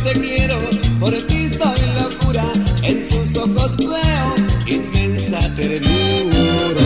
te quiero, por ti soy locura, en tus ojos veo inmensa ternura.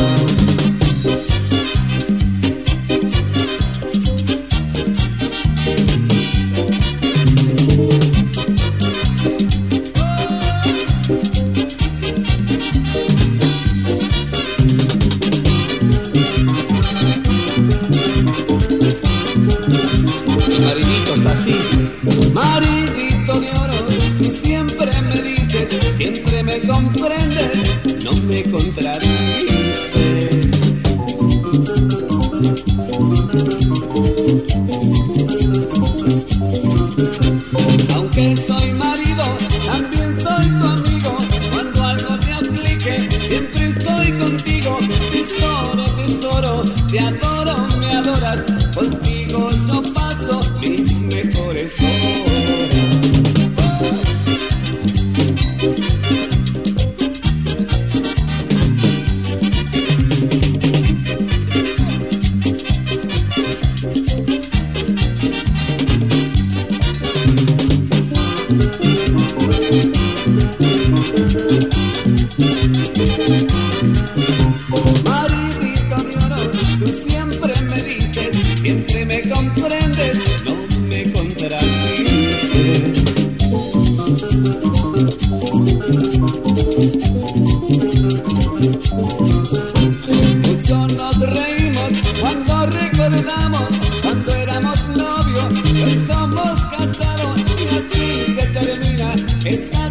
Mariditos así, maridito de oro, tú siempre me dices, siempre me comprendes, no me contradices. Aunque soy marido, también soy tu amigo, cuando algo te aplique, siempre estoy contigo. Tesoro, tesoro, te adoro, me adoras, contigo yo paso mis mejores horas. Maridito de oro, tú siempre me dices, siempre me comprendes, no me contradices. Mucho nos reímos cuando recordamos cuando éramos novios, hoy somos casados y así se termina esta